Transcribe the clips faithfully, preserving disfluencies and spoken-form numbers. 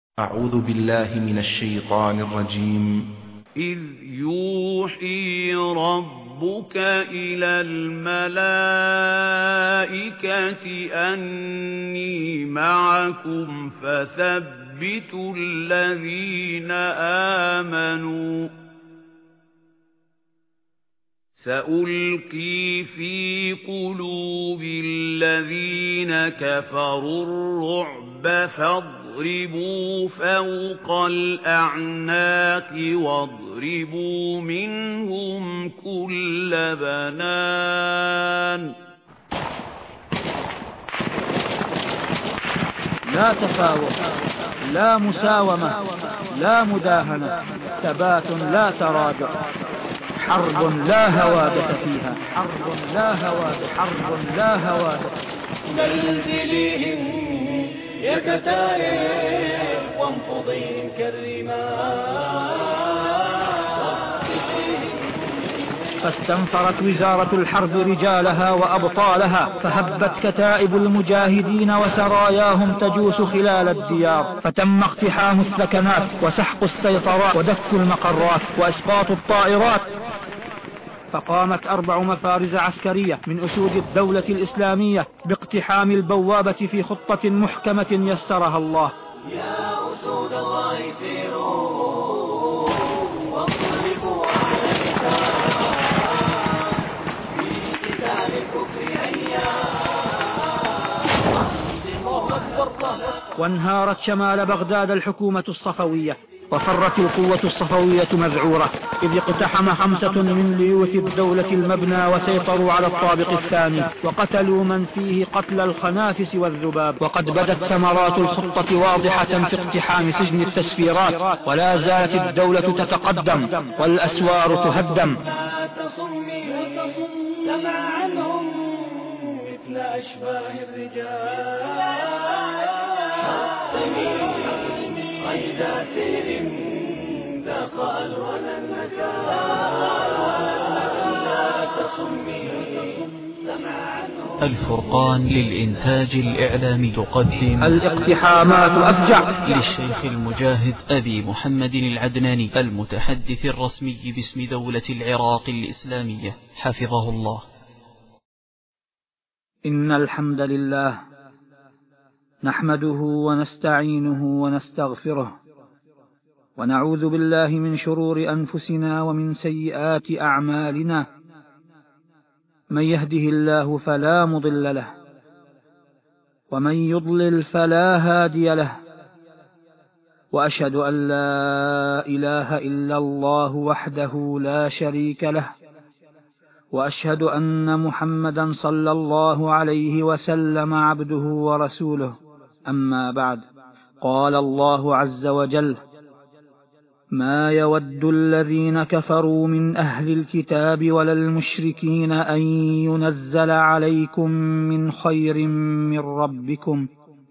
أعوذ بالله من الشيطان الرجيم. إذ يوحي ربك إلى الملائكة أني معكم فثبتوا الذين آمنوا سألقي في قلوب الذين كفروا الرعب فاضربوا فوق الأعناق واضربوا منهم كل بنان. لا تفاوت، لا مساومة، لا مداهنة، ثبات لا تراجع، حرب لا هوادة فيها، حرب لا هوادة، حرب لا هوادة. زلزليهم يا كتائب وانفضيهم كالرمال. فاستنفرت وزارة الحرب رجالها وأبطالها، فهبت كتائب المجاهدين وسراياهم تجوس خلال الديار، فتم اقتحام السكنات وسحق السيطرات ودك المقرات وإسقاط الطائرات. فقامت أربع مفارز عسكرية من أسود الدولة الإسلامية باقتحام البوابة في خطة محكمة يسرها الله. يا أسود الله سيروا واضربوا عليها في قتال الكفر أيام. وانهارت شمال بغداد الحكومة الصفوية، وفرت القوة الصفوية مذعورة، إذ اقتحم خمسة من ليوث الدولة المبنى وسيطروا على الطابق الثاني وقتلوا من فيه قتل الخنافس والذباب. وقد بدت ثمرات الخطة واضحة في اقتحام سجن التسفيرات، ولا زالت الدولة تتقدم والأسوار تهدم. لا تصمي سمع عنهم مثل أشباه الرجال. قيد سير ذاق ألوان النكال. لا تصمي سمع عنهم. الفرقان للإنتاج الإعلامي تقدم الاقتحامات أفجع للشيخ المجاهد أبي محمد العدناني المتحدث الرسمي باسم دولة العراق الإسلامية حفظه الله. إن الحمد لله نحمده ونستعينه ونستغفره، ونعوذ بالله من شرور أنفسنا ومن سيئات أعمالنا. من يهده الله فلا مضل له، ومن يضلل فلا هادي له، وأشهد أن لا إله إلا الله وحده لا شريك له، وأشهد أن محمدا صلى الله عليه وسلم عبده ورسوله. أما بعد، قال الله عز وجل: ما يود الذين كفروا من أهل الكتاب ولا المشركين أن ينزل عليكم من خير من ربكم،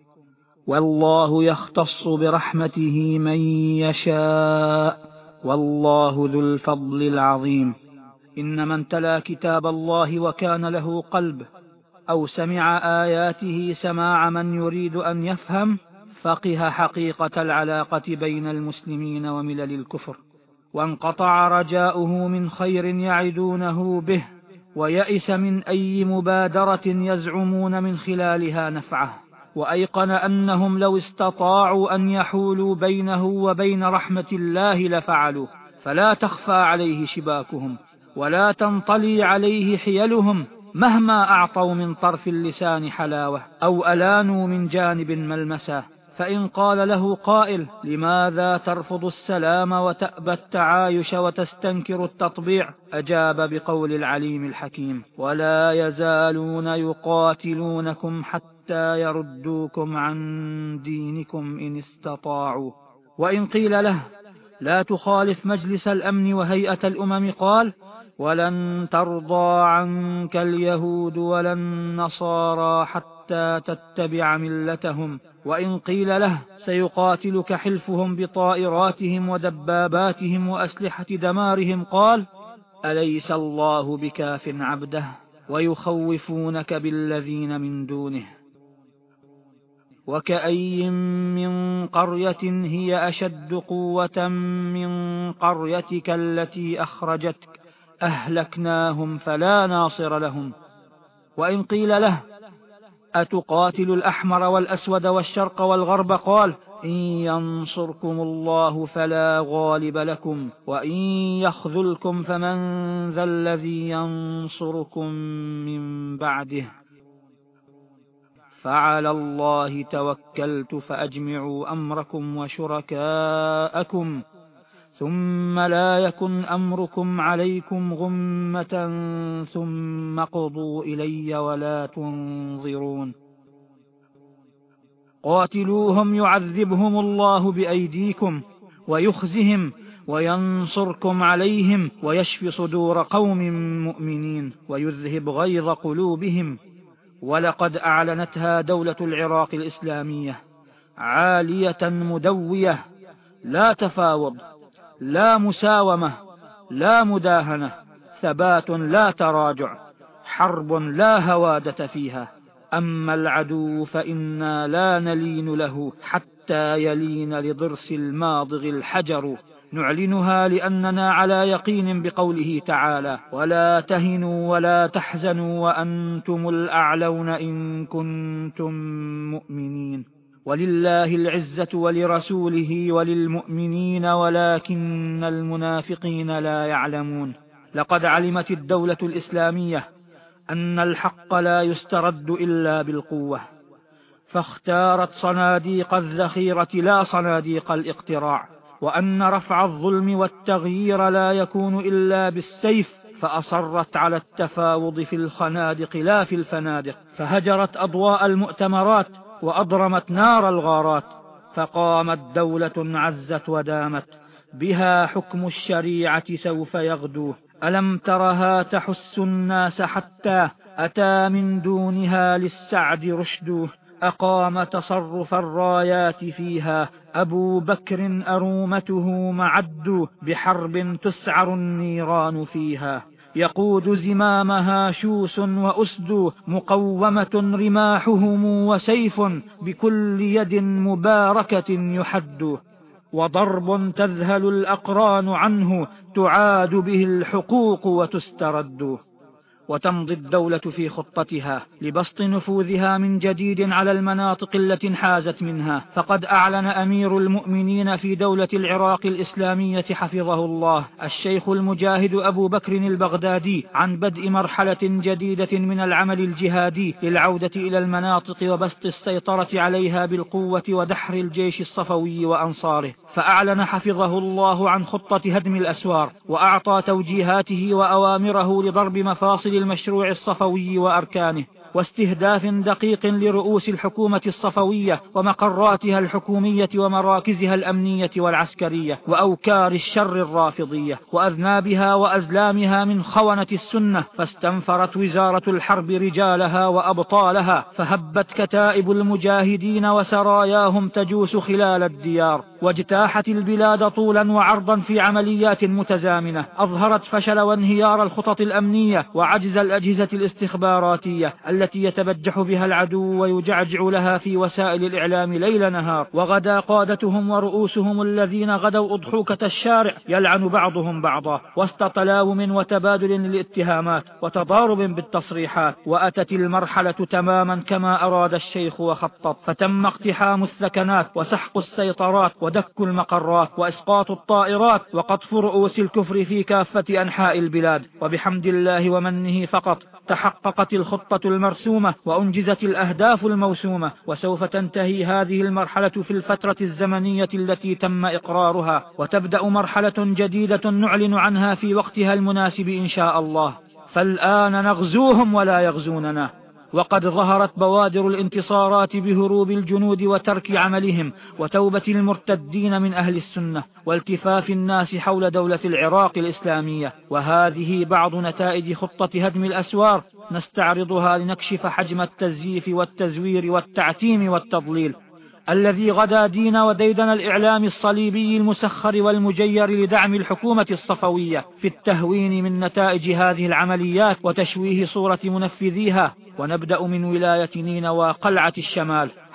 والله يختص برحمته من يشاء، والله ذو الفضل العظيم. إن من تلا كتاب الله وكان له قلب أو سمع آياته سماع من يريد أن يفهم، فقه حقيقة العلاقة بين المسلمين وملل الكفر، وانقطع رجاؤه من خير يعدونه به، ويئس من أي مبادرة يزعمون من خلالها نفعه، وأيقن أنهم لو استطاعوا أن يحولوا بينه وبين رحمة الله لفعلوا، فلا تخفى عليه شباكهم ولا تنطلي عليه حيلهم، مهما أعطوا من طرف اللسان حلاوة أو ألانوا من جانب ملمسة. فإن قال له قائل: لماذا ترفض السلام وتأبى التعايش وتستنكر التطبيع؟ أجاب بقول العليم الحكيم: ولا يزالون يقاتلونكم حتى يردوكم عن دينكم إن استطاعوا. وإن قيل له: لا تخالف مجلس الأمن وهيئة الأمم، قال: ولن ترضى عنك اليهود ولا النصارى حتى تتبع ملتهم. وإن قيل له: سيقاتلك حلفهم بطائراتهم ودباباتهم وأسلحة دمارهم، قال: أليس الله بكاف عبده ويخوفونك بالذين من دونه. وكأي من قرية هي أشد قوة من قريتك التي أخرجتك أهلكناهم فلا ناصر لهم. وإن قيل له أتقاتل الأحمر والأسود والشرق والغرب قال إن ينصركم الله فلا غالب لكم وإن يخذلكم فمن ذا الذي ينصركم من بعده فعلى الله توكلت فأجمعوا أمركم وشركاءكم ثم لا يكن أمركم عليكم غمة ثم قضوا إلي ولا تنظرون. قاتلوهم يعذبهم الله بأيديكم ويخزهم وينصركم عليهم ويشفي صدور قوم مؤمنين ويذهب غيظ قلوبهم. ولقد أعلنتها دولة العراق الإسلامية عالية مدوية، لا تفاوض، لا مساومة، لا مداهنة، ثبات لا تراجع، حرب لا هوادة فيها. أما العدو فإنا لا نلين له حتى يلين لضرس الماضغ الحجر. نعلنها لأننا على يقين بقوله تعالى ولا تهنوا ولا تحزنوا وأنتم الأعلون إن كنتم مؤمنين. ولله العزة ولرسوله وللمؤمنين ولكن المنافقين لا يعلمون. لقد علمت الدولة الإسلامية أن الحق لا يسترد إلا بالقوة، فاختارت صناديق الذخيرة لا صناديق الاقتراع، وأن رفع الظلم والتغيير لا يكون إلا بالسيف، فأصرت على التفاوض في الخنادق لا في الفنادق، فهجرت أضواء المؤتمرات وأضرمت نار الغارات، فقامت دولة عزت ودامت بها حكم الشريعة سوف يغدو. ألم ترها تحس الناس حتى أتى من دونها للسعد رشد. أقام تصرف الرايات فيها أبو بكر أرومته معد، بحرب تسعر النيران فيها يقود زمامها شوس وأسد، مقومة رماحهم وسيف بكل يد مباركة يحد، وضرب تذهل الأقران عنه تعاد به الحقوق وتسترد. وتمضي الدولة في خطتها لبسط نفوذها من جديد على المناطق التي انحازت منها. فقد أعلن أمير المؤمنين في دولة العراق الإسلامية حفظه الله الشيخ المجاهد أبو بكر البغدادي عن بدء مرحلة جديدة من العمل الجهادي للعودة إلى المناطق وبسط السيطرة عليها بالقوة ودحر الجيش الصفوي وأنصاره. فأعلن حفظه الله عن خطة هدم الأسوار، وأعطى توجيهاته وأوامره لضرب مفاصل المشروع الصفوي وأركانه، واستهداف دقيق لرؤوس الحكومة الصفوية ومقراتها الحكومية ومراكزها الأمنية والعسكرية وأوكار الشر الرافضية وأذنابها وأزلامها من خونة السنة. فاستنفرت وزارة الحرب رجالها وأبطالها، فهبت كتائب المجاهدين وسراياهم تجوس خلال الديار، واجتاحت البلاد طولا وعرضا في عمليات متزامنة أظهرت فشل وانهيار الخطط الأمنية وعجز الأجهزة الاستخباراتية التي يتبجح بها العدو ويجعجع لها في وسائل الإعلام ليل نهار. وغدا قادتهم ورؤوسهم الذين غدوا أضحوكة الشارع يلعن بعضهم بعضا، وسط تلاوم وتبادل للاتهامات وتضارب بالتصريحات. وأتت المرحلة تماما كما أراد الشيخ وخطط، فتم اقتحام السكنات وسحق السيطرات ودك المقرات وإسقاط الطائرات وقطف رؤوس الكفر في كافة أنحاء البلاد. وبحمد الله ومنه فقط تحققت الخطة المرسومة وأنجزت الأهداف الموسومة. وسوف تنتهي هذه المرحلة في الفترة الزمنية التي تم إقرارها، وتبدأ مرحلة جديدة نعلن عنها في وقتها المناسب إن شاء الله. فالآن نغزوهم ولا يغزوننا. وقد ظهرت بوادر الانتصارات بهروب الجنود وترك عملهم وتوبة المرتدين من أهل السنة والتفاف الناس حول دولة العراق الإسلامية. وهذه بعض نتائج خطة هدم الأسوار نستعرضها لنكشف حجم التزييف والتزوير والتعتيم والتضليل الذي غدا دين وديدن الإعلام الصليبي المسخر والمجير لدعم الحكومة الصفوية في التهوين من نتائج هذه العمليات وتشويه صورة منفذيها. ونبدأ من ولاية نينوى قلعة الشمال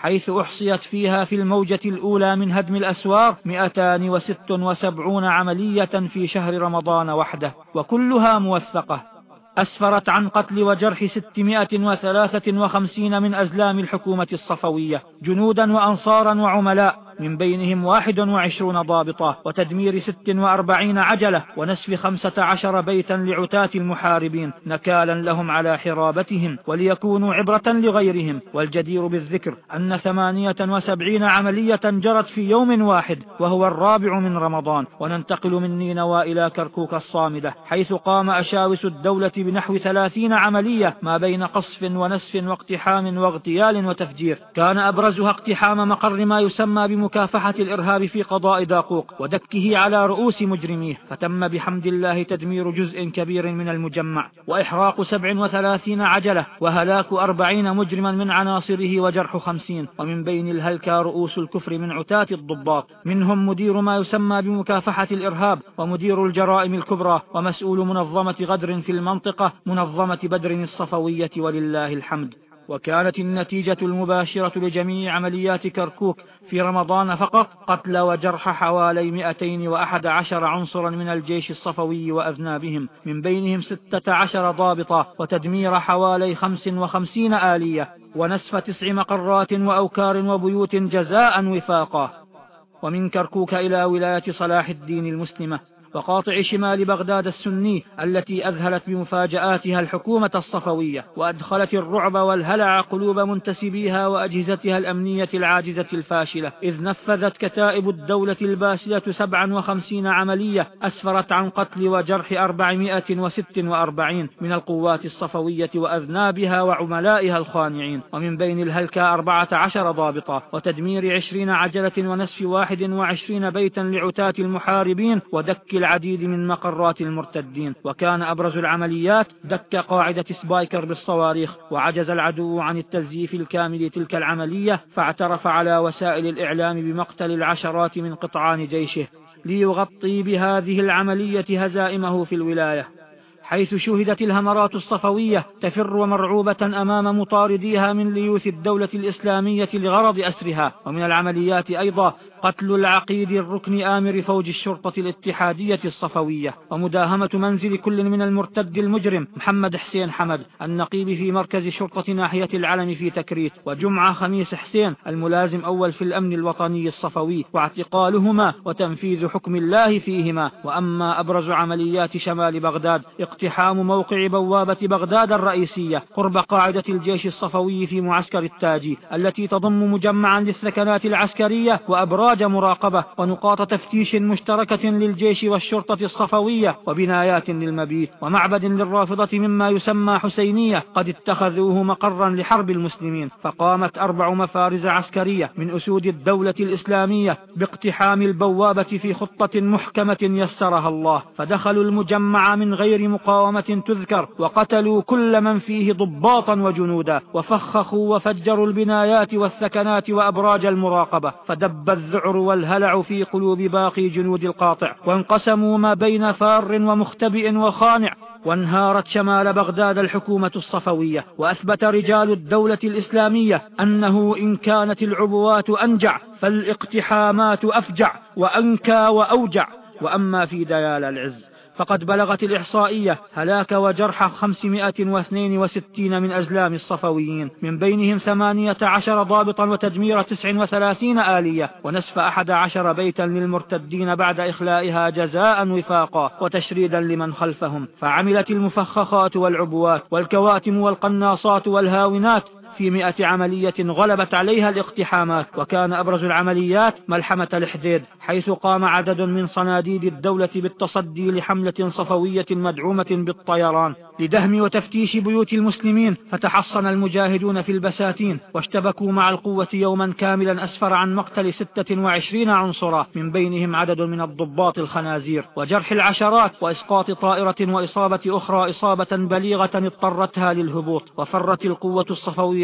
حيث أحصيت فيها في الموجة الأولى من هدم الأسوار مئتان وست وسبعون عملية في شهر رمضان وحده، وكلها موثقة، أسفرت عن قتل وجرح ستمائة وثلاثة وخمسين من أزلام الحكومة الصفوية، جنودا وأنصارا وعملاء، من بينهم واحد وعشرون ضابطة، وتدمير ست وأربعين عجلة، ونسف خمسة عشر بيتا لعتاة المحاربين نكالا لهم على حرابتهم وليكونوا عبرة لغيرهم. والجدير بالذكر أن ثمانية وسبعين عملية جرت في يوم واحد وهو الرابع من رمضان. وننتقل من نينوى إلى كركوك الصامدة، حيث قام أشاوس الدولة بنحو ثلاثين عملية ما بين قصف ونسف واقتحام واغتيال وتفجير، كان أبرزها اقتحام مقر ما يسمى بمكافحة الإرهاب في قضاء داقوق ودكه على رؤوس مجرميه، فتم بحمد الله تدمير جزء كبير من المجمع وإحراق سبع وثلاثين عجلة وهلاك أربعين مجرما من عناصره وجرح خمسين، ومن بين الهلكى رؤوس الكفر من عتاة الضباط، منهم مدير ما يسمى بمكافحة الإرهاب ومدير الجرائم الكبرى ومسؤول منظمة غدر في المنطقة منظمة بدر الصفوية ولله الحمد. وكانت النتيجة المباشرة لجميع عمليات كركوك في رمضان فقط قتل وجرح حوالي مئتين وأحد عشر عنصرا من الجيش الصفوي وأذنابهم، من بينهم ستة عشر ضابطة، وتدمير حوالي خمس وخمسين آلية، ونسف تسع مقرات وأوكار وبيوت جزاء وفاقا. ومن كركوك إلى ولاية صلاح الدين المسلمة وقاطع شمال بغداد السني التي أذهلت بمفاجآتها الحكومة الصفوية وأدخلت الرعب والهلع قلوب منتسبيها وأجهزتها الأمنية العاجزة الفاشلة، إذ نفذت كتائب الدولة الباسلة سبعا وخمسين عملية أسفرت عن قتل وجرح أربعمائة وست وأربعين من القوات الصفوية وأذنابها وعملائها الخانعين، ومن بين الهلكى أربعة عشر ضابطة، وتدمير عشرين عجلة ونسف واحد وعشرين بيتا لعتاة المحاربين ودك العديد من مقرات المرتدين. وكان أبرز العمليات دك قاعدة سبايكر بالصواريخ، وعجز العدو عن التزييف الكامل تلك العملية، فاعترف على وسائل الإعلام بمقتل العشرات من قطعان جيشه ليغطي بهذه العملية هزائمه في الولاية، حيث شهدت الهمرات الصفوية تفر مرعوبة أمام مطارديها من ليوث الدولة الإسلامية لغرض أسرها. ومن العمليات أيضا قتل العقيد الركن آمر فوج الشرطة الاتحادية الصفوية، ومداهمة منزل كل من المرتد المجرم محمد حسين حمد النقيب في مركز شرطة ناحية العلم في تكريت، وجمعة خميس حسين الملازم أول في الأمن الوطني الصفوي، واعتقالهما وتنفيذ حكم الله فيهما. وأما أبرز عمليات شمال بغداد اقتحام موقع بوابة بغداد الرئيسية قرب قاعدة الجيش الصفوي في معسكر التاجي التي تضم مجمعا للثكنات العسكرية وأبراج مراقبة ونقاط تفتيش مشتركة للجيش والشرطة الصفوية وبنايات للمبيت ومعبد للرافضة مما يسمى حسينية قد اتخذوه مقرا لحرب المسلمين. فقامت أربع مفارز عسكرية من أسود الدولة الإسلامية باقتحام البوابة في خطة محكمة يسرها الله، فدخلوا المجمع من غير مقاومة تذكر، وقتلوا كل من فيه ضباطا وجنودا، وفخخوا وفجروا البنايات والثكنات وأبراج المراقبة، فدب الذعر والهلع في قلوب باقي جنود القاطع، وانقسموا ما بين فار ومختبئ وخانع، وانهارت شمال بغداد الحكومة الصفوية. وأثبت رجال الدولة الإسلامية أنه إن كانت العبوات أنجع فالاقتحامات أفجع وأنكى وأوجع. وأما في ديال العز فقد بلغت الإحصائية هلاك وجرح خمسمائة واثنين وستين من أزلام الصفويين، من بينهم ثمانية عشر ضابطا وتدمير تسع وثلاثين آلية ونسف أحد عشر بيتا للمرتدين بعد إخلائها جزاء وفاقا وتشريدا لمن خلفهم. فعملت المفخخات والعبوات والكواتم والقناصات والهاونات في مئة عملية غلبت عليها الاقتحامات. وكان أبرز العمليات ملحمة الحديد، حيث قام عدد من صناديد الدولة بالتصدي لحملة صفوية مدعومة بالطيران لدهم وتفتيش بيوت المسلمين، فتحصن المجاهدون في البساتين واشتبكوا مع القوة يوما كاملا أسفر عن مقتل ستة وعشرين عنصرا، من بينهم عدد من الضباط الخنازير، وجرح العشرات، وإسقاط طائرة وإصابة أخرى إصابة بليغة اضطرتها للهبوط. وفرت القوة الصفوية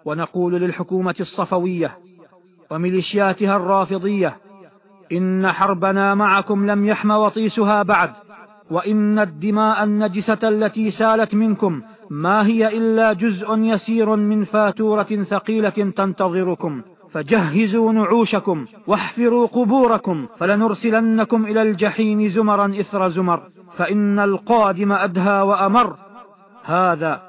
ونقول للحكومة الصفوية وميليشياتها الرافضية: إن حربنا معكم لم يحم وطيسها بعد، وإن الدماء النجسة التي سالت منكم ما هي إلا جزء يسير من فاتورة ثقيلة تنتظركم، فجهزوا نعوشكم واحفروا قبوركم، فلنرسلنكم إلى الجحيم زمرا إثر زمر، فإن القادم أدهى وأمر. هذا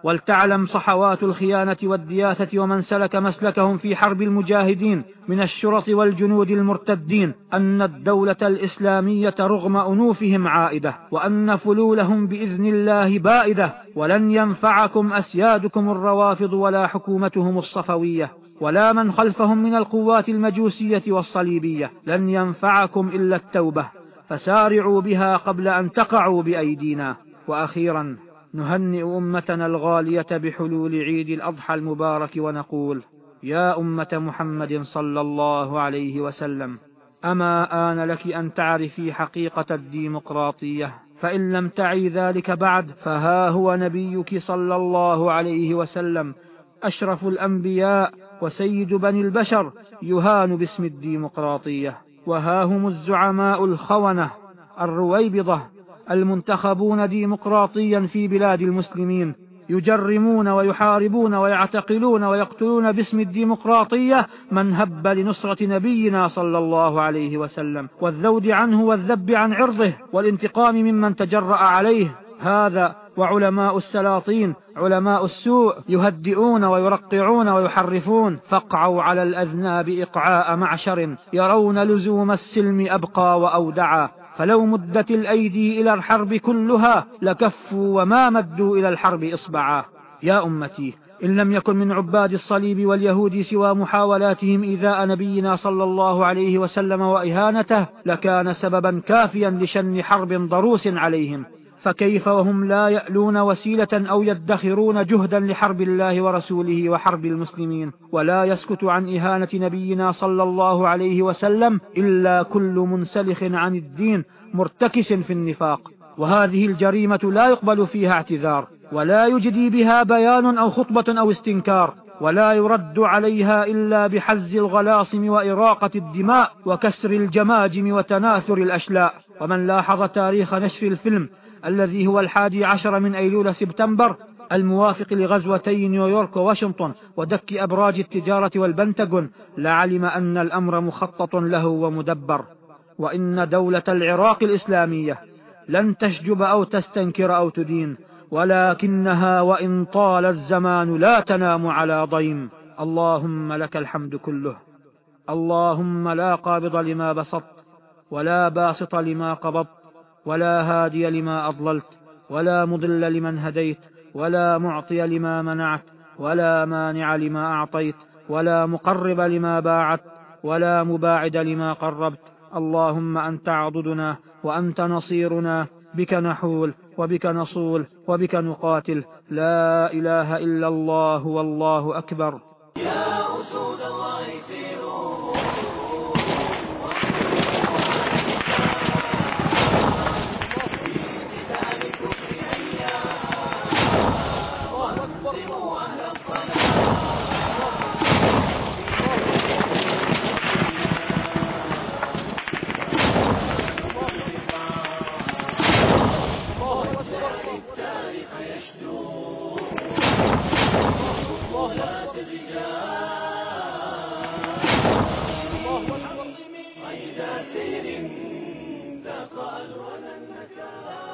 ولتعلم صحوات الخيانة والدياثة ومن سلك مسلكهم في حرب المجاهدين من الشرط والجنود المرتدين أن الدولة الإسلامية رغم أنوفهم عائدة، وأن فلولهم بإذن الله بائدة، ولن ينفعكم أسيادكم الروافض ولا حكومتهم الصفوية ولا من خلفهم من القوات المجوسية والصليبية، لن ينفعكم إلا التوبة، فسارعوا بها قبل أن تقعوا بأيدينا. وأخيرا نهنئ أمتنا الغالية بحلول عيد الأضحى المبارك ونقول: يا أمة محمد صلى الله عليه وسلم، أما آن لك أن تعرفي حقيقة الديمقراطية؟ فإن لم تعي ذلك بعد فها هو نبيك صلى الله عليه وسلم أشرف الأنبياء وسيد بني البشر يهان باسم الديمقراطية، وها هم الزعماء الخونة الرويبضة المنتخبون ديمقراطيا في بلاد المسلمين يجرمون ويحاربون ويعتقلون ويقتلون باسم الديمقراطية من هب لنصرة نبينا صلى الله عليه وسلم والذود عنه والذب عن عرضه والانتقام ممن تجرأ عليه. هذا وعلماء السلاطين علماء السوء يهدئون ويرقعون ويحرفون، فاقعوا على الأذناب إقعاء معشر يرون لزوم السلم أبقى وأودعا، فلو مدت الأيدي إلى الحرب كلها لكفوا وما مدوا إلى الحرب إصبعا. يا أمتي، إن لم يكن من عباد الصليب واليهود سوى محاولاتهم إيذاء نبينا صلى الله عليه وسلم وإهانته لكان سببا كافيا لشن حرب ضروس عليهم، فكيف وهم لا يألون وسيلة أو يدخرون جهدا لحرب الله ورسوله وحرب المسلمين، ولا يسكت عن إهانة نبينا صلى الله عليه وسلم إلا كل منسلخ عن الدين مرتكس في النفاق. وهذه الجريمة لا يقبل فيها اعتذار، ولا يجدي بها بيان أو خطبة أو استنكار، ولا يرد عليها إلا بحز الغلاصم وإراقة الدماء وكسر الجماجم وتناثر الأشلاء. ومن لاحظ تاريخ نشر الفيلم الذي هو الحادي عشر من أيلول سبتمبر الموافق لغزوتي نيويورك وواشنطن ودك أبراج التجارة والبنتاغون لعلم أن الأمر مخطط له ومدبر، وإن دولة العراق الإسلامية لن تشجب أو تستنكر أو تدين، ولكنها وإن طال الزمان لا تنام على ضيم. اللهم لك الحمد كله، اللهم لا قابض لما بسطت ولا باسط لما قبضت ولا هادي لما أضللت ولا مضل لمن هديت ولا معطي لما منعت ولا مانع لما أعطيت ولا مقرب لما باعت ولا مباعد لما قربت. اللهم أنت عضدنا وأنت نصيرنا، بك نحول وبك نصول وبك نقاتل، لا إله إلا الله والله أكبر. يا أسود الله سيروا غير سير ذاق ألوان النكال.